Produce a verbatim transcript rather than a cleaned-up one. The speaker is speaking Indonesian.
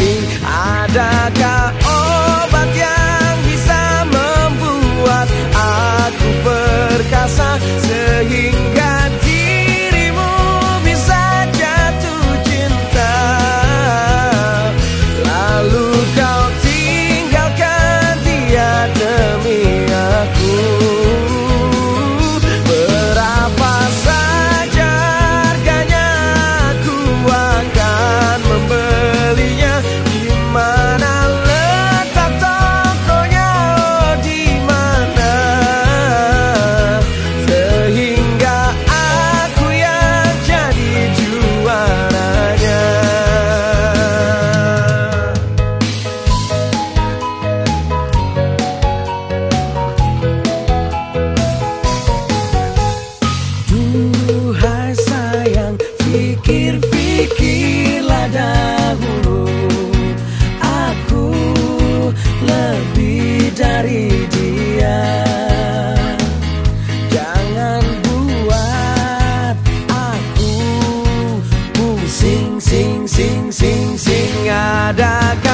pusing. Adakah obat yang bisa membuat aku perkasa sehingga dirimu bisa jatuh cinta, lalu kau tinggalkan dia demi aku? Berapa saja harganya aku akan membelinya. Di mana letak tokonya, oh di mana, sehingga aku yang jadi juaranya. Duhai sayang, pikir-pikirlah dahulu, aku lebih dari dia. Jangan buat aku pusing, sing, sing, sing, sing. Adakah